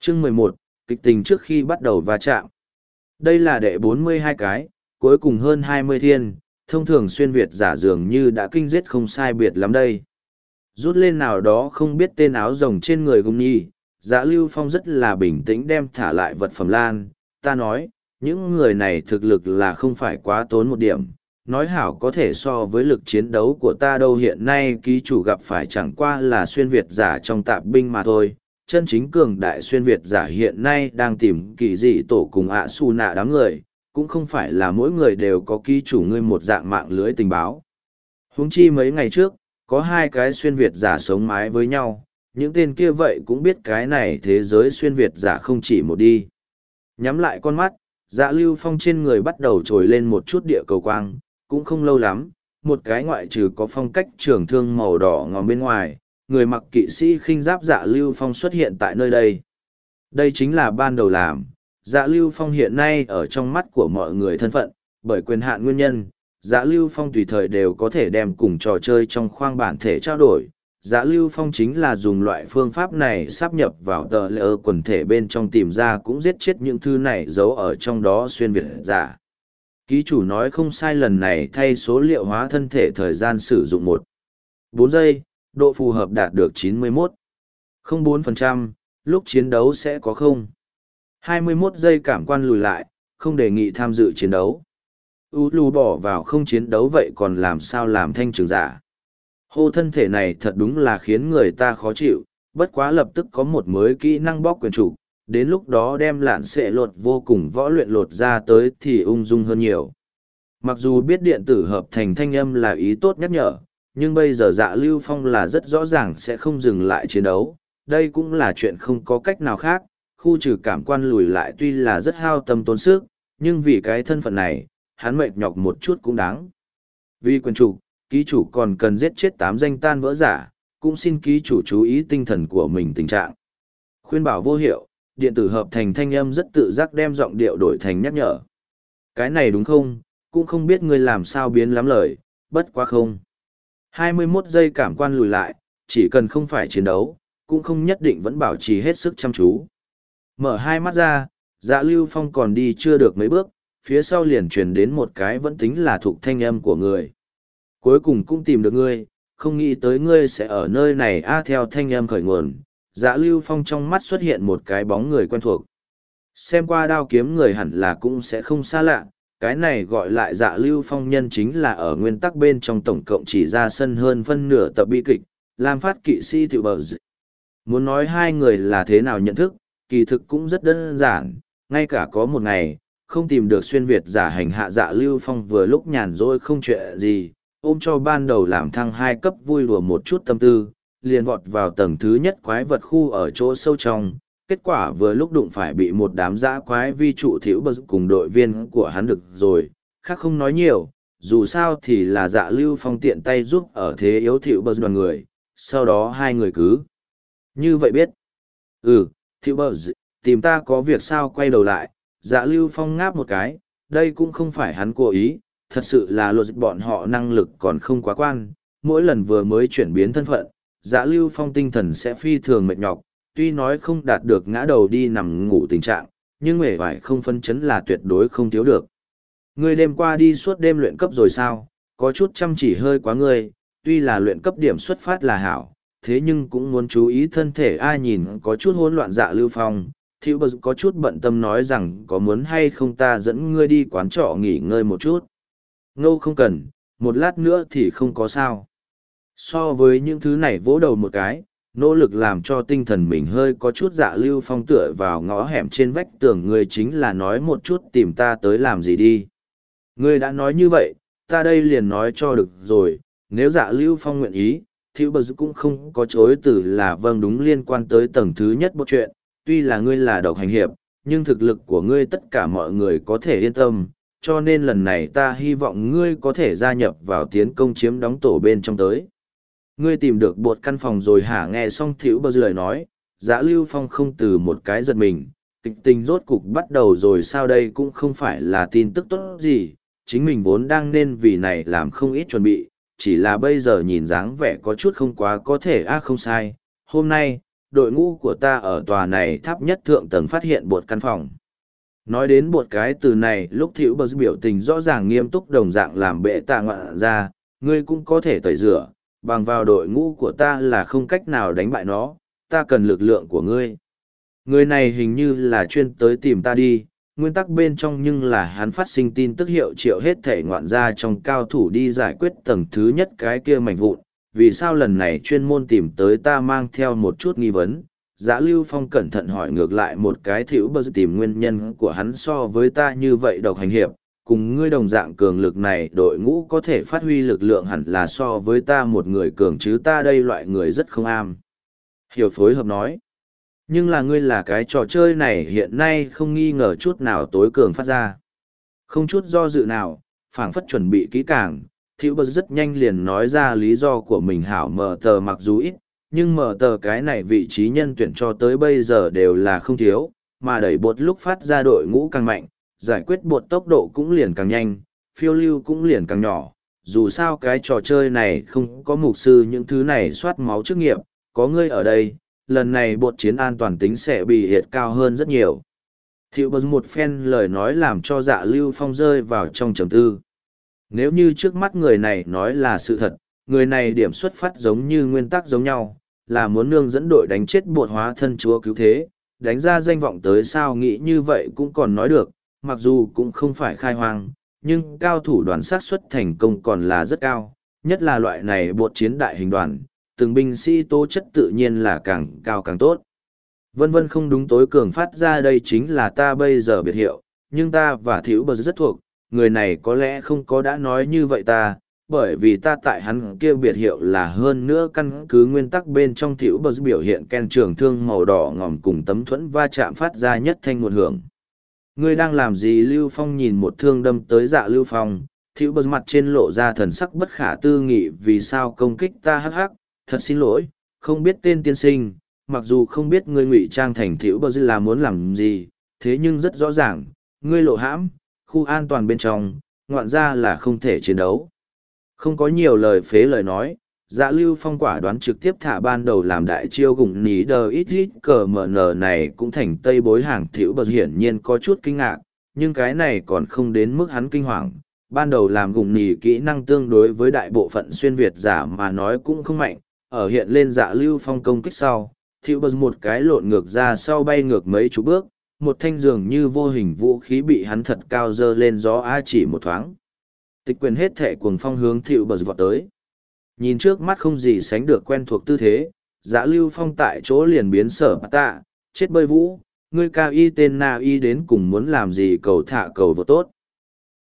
Chương 11, kịch tình trước khi bắt đầu va chạm. Đây là đệ 42 cái, cuối cùng hơn 20 thiên, thông thường xuyên Việt giả dường như đã kinh giết không sai biệt lắm đây. Rút lên nào đó không biết tên áo rồng trên người Gung Nhi, Dạ Lưu Phong rất là bình tĩnh đem thả lại vật phẩm lan. Ta nói, những người này thực lực là không phải quá tốn một điểm. Nói hảo có thể so với lực chiến đấu của ta đâu, hiện nay ký chủ gặp phải chẳng qua là xuyên Việt giả trong tạp binh mà thôi. Chân chính cường đại xuyên Việt giả hiện nay đang tìm kỳ dị tổ cùng ạ su nạ đám người, cũng không phải là mỗi người đều có ký chủ ngươi một dạng mạng lưới tình báo. Huống chi mấy ngày trước, có hai cái xuyên Việt giả sống mái với nhau, những tên kia vậy cũng biết cái này thế giới xuyên Việt giả không chỉ một đi. Nhắm lại con mắt, Dạ Lưu Phong trên người bắt đầu trồi lên một chút địa cầu quang, cũng không lâu lắm, một cái ngoại trừ có phong cách trường thương màu đỏ ngòm bên ngoài, người mặc kỵ sĩ khinh giáp Dạ Lưu Phong xuất hiện tại nơi đây. Đây chính là ban đầu làm, Dạ Lưu Phong hiện nay ở trong mắt của mọi người thân phận, bởi quyền hạn nguyên nhân, Dạ Lưu Phong tùy thời đều có thể đem cùng trò chơi trong khoang bản thể trao đổi. Dạ Lưu Phong chính là dùng loại phương pháp này sáp nhập vào tờ lệ quần thể bên trong tìm ra cũng giết chết những thứ này giấu ở trong đó xuyên Việt giả. Ký chủ nói không sai, lần này thay số liệu hóa thân thể thời gian sử dụng 1,4 giây, độ phù hợp đạt được 91,04%, lúc chiến đấu sẽ có 0,21 giây cảm quan lùi lại, không đề nghị tham dự chiến đấu. Lù bỏ vào không chiến đấu vậy còn làm sao làm thanh trường giả. Hô, thân thể này thật đúng là khiến người ta khó chịu, bất quá lập tức có một mới kỹ năng bóc quyền chủ, đến lúc đó đem lạn xệ lột vô cùng võ luyện lột ra tới thì ung dung hơn nhiều. Mặc dù biết điện tử hợp thành thanh âm là ý tốt nhắc nhở, nhưng bây giờ Dạ Lưu Phong là rất rõ ràng sẽ không dừng lại chiến đấu, đây cũng là chuyện không có cách nào khác. Khu trừ cảm quan lùi lại tuy là rất hao tâm tốn sức, nhưng vì cái thân phận này, hắn mệt nhọc một chút cũng đáng. Vì quyền chủ, ký chủ còn cần giết chết 8 danh tan vỡ giả, cũng xin ký chủ chú ý tinh thần của mình tình trạng. Khuyên bảo vô hiệu, điện tử hợp thành thanh âm rất tự giác đem giọng điệu đổi thành nhắc nhở. Cái này đúng không, cũng không biết ngươi làm sao biến lắm lời, bất quá không. 21 giây cảm quan lùi lại, chỉ cần không phải chiến đấu, cũng không nhất định vẫn bảo trì hết sức chăm chú. Mở hai mắt ra, Dạ Lưu Phong còn đi chưa được mấy bước, phía sau liền truyền đến một cái vẫn tính là thuộc thanh âm của người. Cuối cùng cũng tìm được ngươi, không nghĩ tới ngươi sẽ ở nơi này theo thanh âm khởi nguồn. Dạ Lưu Phong trong mắt xuất hiện một cái bóng người quen thuộc. Xem qua đao kiếm người hẳn là cũng sẽ không xa lạ, cái này gọi lại Dạ Lưu Phong nhân chính là ở nguyên tắc bên trong tổng cộng chỉ ra sân hơn phân nửa tập bi kịch, Lam Phát kỵ sĩ Tiểu Bờ. Muốn nói hai người là thế nào nhận thức, kỳ thực cũng rất đơn giản, ngay cả có một ngày, không tìm được xuyên Việt giả hành hạ Dạ Lưu Phong vừa lúc nhàn rỗi không chuyện gì, ôm cho ban đầu làm thăng 2 cấp vui đùa một chút tâm tư, liền vọt vào tầng thứ nhất quái vật khu ở chỗ sâu trong, kết quả vừa lúc đụng phải bị một đám dã quái vi trụ Thiểu Bờ cùng đội viên của hắn được rồi, khác không nói nhiều, dù sao thì là Dạ Lưu Phong tiện tay giúp ở thế yếu Thiểu Bờ đoàn người, sau đó hai người cứ như vậy biết. Thiểu Bờ, tìm ta có việc sao? Quay đầu lại, Dạ Lưu Phong ngáp một cái, đây cũng không phải hắn cố ý, thật sự là luật bọn họ năng lực còn không quá quan, mỗi lần vừa mới chuyển biến thân phận, Dạ Lưu Phong tinh thần sẽ phi thường mệt nhọc, tuy nói không đạt được ngã đầu đi nằm ngủ tình trạng, nhưng mệt mỏi không phân chấn là tuyệt đối không thiếu được. Ngươi đêm qua đi suốt đêm luyện cấp rồi sao? Có chút chăm chỉ hơi quá ngươi, tuy là luyện cấp điểm xuất phát là hảo, thế nhưng cũng muốn chú ý thân thể. Ai nhìn có chút hỗn loạn Dạ Lưu Phong, Thiệu Bờ có chút bận tâm nói rằng có muốn hay không ta dẫn ngươi đi quán trọ nghỉ ngơi một chút. Ngô, không cần, một lát nữa thì không có sao. So với những thứ này vỗ đầu một cái, nỗ lực làm cho tinh thần mình hơi có chút. Dạ Lưu Phong tựa vào ngõ hẻm trên vách tường, ngươi chính là nói một chút tìm ta tới làm gì đi. Ngươi đã nói như vậy, ta đây liền nói cho được rồi, nếu Dạ Lưu Phong nguyện ý, Thiệu Bờ cũng không có chối từ là vâng đúng. Liên quan tới tầng thứ nhất bộ chuyện, tuy là ngươi là độc hành hiệp, nhưng thực lực của ngươi tất cả mọi người có thể yên tâm, cho nên lần này ta hy vọng ngươi có thể gia nhập vào tiến công chiếm đóng tổ bên trong tới. Ngươi tìm được bột căn phòng rồi hả? Nghe xong Thiệu Bờ lời nói, Dạ Lưu Phong không từ một cái giật mình, kịch tình rốt cục bắt đầu rồi sao? Đây cũng không phải là tin tức tốt gì, chính mình vốn đang nên vì này làm không ít chuẩn bị, chỉ là bây giờ nhìn dáng vẻ có chút không quá có thể. Không sai, hôm nay, đội ngũ của ta ở tòa này tháp nhất thượng tầng phát hiện bột căn phòng. Nói đến bột cái từ này, lúc Thiệu Bờ biểu tình rõ ràng nghiêm túc đồng dạng làm bệ tạ ngoạn ra, ngươi cũng có thể tẩy rửa, bằng vào đội ngũ của ta là không cách nào đánh bại nó, ta cần lực lượng của ngươi. Người này hình như là chuyên tới tìm ta đi, nguyên tắc bên trong nhưng là hắn phát sinh tin tức hiệu triệu hết thể ngoạn gia trong cao thủ đi giải quyết tầng thứ nhất cái kia mảnh vụn, vì sao lần này chuyên môn tìm tới ta mang theo một chút nghi vấn. Dã Lưu Phong cẩn thận hỏi ngược lại một cái Thiệu Bờ tìm nguyên nhân của hắn so với ta như vậy độc hành hiệp, cùng ngươi đồng dạng cường lực này đội ngũ có thể phát huy lực lượng hẳn là so với ta một người cường chứ ta đây loại người rất không am. Hiểu phối hợp nói. Nhưng là ngươi là cái trò chơi này hiện nay không nghi ngờ chút nào tối cường phát ra. Không chút do dự nào, phảng phất chuẩn bị kỹ càng, Thiệu Bờ rất nhanh liền nói ra lý do của mình hảo mở tờ mặc dù ít, nhưng mở tờ cái này vị trí nhân tuyển cho tới bây giờ đều là không thiếu, mà đẩy bột lúc phát ra đội ngũ càng mạnh, giải quyết bột tốc độ cũng liền càng nhanh, phiêu lưu cũng liền càng nhỏ. Dù sao cái trò chơi này không có mục sư những thứ này soát máu chức nghiệp, có ngươi ở đây, lần này bột chiến an toàn tính sẽ bị hiệt cao hơn rất nhiều. Thiệu Bờ một phen lời nói làm cho Dạ Lưu Phong rơi vào trong trầm tư. Nếu như trước mắt người này nói là sự thật, người này điểm xuất phát giống như nguyên tắc giống nhau, là muốn nương dẫn đội đánh chết bột hóa thân chúa cứu thế, đánh ra danh vọng tới sao nghĩ như vậy cũng còn nói được, mặc dù cũng không phải khai hoang, nhưng cao thủ đoàn xác suất thành công còn là rất cao, nhất là loại này bột chiến đại hình đoàn, từng binh sĩ tố chất tự nhiên là càng cao càng tốt. Vân vân không đúng tối cường phát ra đây chính là ta bây giờ biệt hiệu, nhưng ta và Thiệu Bờ rất thuộc, người này có lẽ không có đã nói như vậy ta, bởi vì ta tại hắn kia biệt hiệu là hơn nữa căn cứ nguyên tắc bên trong Thiệu Bờ biểu hiện ken trường thương màu đỏ ngòm cùng tấm thuẫn va chạm phát ra nhất thanh một hưởng. Ngươi đang làm gì? Lưu Phong nhìn một thương đâm tới Dạ Lưu Phong, Thiệu Bờ mặt trên lộ ra thần sắc bất khả tư nghị vì sao công kích ta hắc hắc, thật xin lỗi, không biết tên tiên sinh, mặc dù không biết ngươi ngụy trang thành Thiệu Bờ là muốn làm gì, thế nhưng rất rõ ràng, ngươi lộ hãm, khu an toàn bên trong, ngoạn ra là không thể chiến đấu. Không có nhiều lời phế lời nói, Dạ Lưu Phong quả đoán trực tiếp thả ban đầu làm đại chiêu gụng ní đờ ít ít cờ mở nở này cũng thành tây bối hàng. Thiệu Bờ hiển nhiên có chút kinh ngạc, nhưng cái này còn không đến mức hắn kinh hoàng. Ban đầu làm gụng nỉ kỹ năng tương đối với đại bộ phận xuyên Việt giả mà nói cũng không mạnh, ở hiện lên Dạ Lưu Phong công kích sau, Thiệu Bờ một cái lộn ngược ra sau bay ngược mấy chục bước, một thanh dường như vô hình vũ khí bị hắn thật cao dơ lên gió a chỉ một thoáng. Tịch quyền hết thệ cuồng phong hướng Thiệu Bờ vọt tới. Nhìn trước mắt không gì sánh được quen thuộc tư thế, Dạ Lưu Phong tại chỗ liền biến sở tạ, chết bơi vũ, ngươi cao y tên na y đến cùng muốn làm gì cầu thả cầu vô tốt.